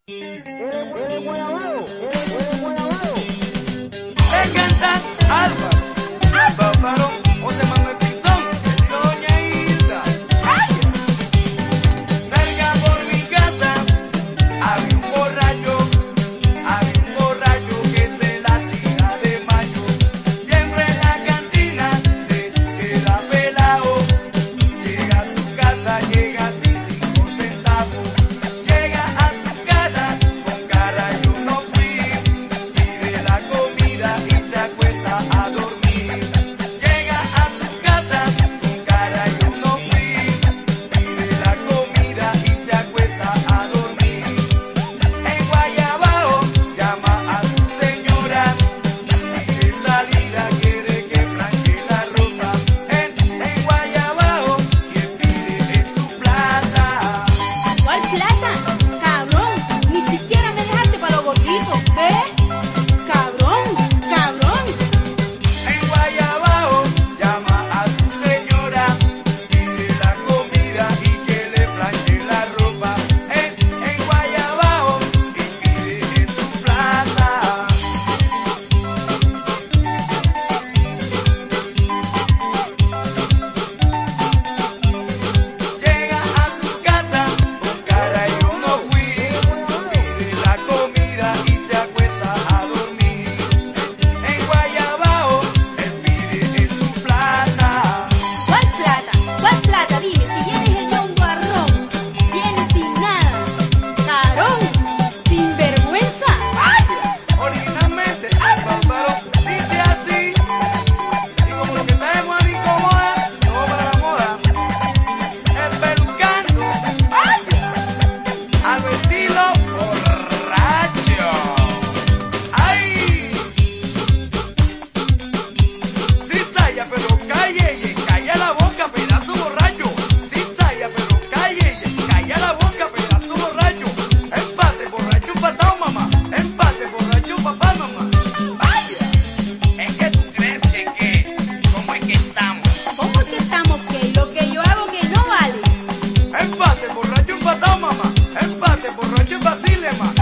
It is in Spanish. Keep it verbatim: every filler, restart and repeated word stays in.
Eres Guayabao, eres Guayabao. Le cantan Álvaro, Bárbaro, José Manuel Pinzón, Doña Hilda. Cerca por mi casa había un borracho, había un borracho que se la tira de mayo. Siempre en la cantina se queda pelado. Llega a su casa, llega sin cinco centavos. Llega a su casa con cara yo no fui. Pide la comida y se acuesta a dormir. Llega a su casa con cara yo no fui. Pide la comida y se acuesta a dormir. En Guayabao llama a su señora. Pide salida, quiere que planche la ropa. En, en Guayabao quien pide es su plata. ¿Cuál plata? Cabrón, ni siquiera me dejaste para los gorditos, ¿ves? Cabrón, cabrón. En Guayabao llama a su señora, pide la comida y que le planche la ropa. En, en Guayabao y pide su plata. Llega a su casa con cara yo no fui. Pide la comida y se acuesta a dormir. En Guayabao él pide su plata. ¿Cuál plata? ¿Cuál plata? Dime, si vienes el don guarrón, vienes sin nada. Cabrón, sin vergüenza. Originalmente, Bárbaro dice así. Y como lo que traemos a mi incomoda, todo para la moda. Espelucando al estilo borracho. ¡Ay! Cizalla, pero calle, y calla la boca, pedazo borracho. Cizalla, pero calle, y calla la boca, pedazo borracho. Empate, borracho, empatado, mamá. Empate, borracho, papá, mamá. Vaya, es que tú crees que, que, ¿cómo es que estamos? ¿Cómo es que estamos? Que lo que yo hago que no vale. Empate, borracho, empatado, mamá. Empate, borracho, vacile, mamá.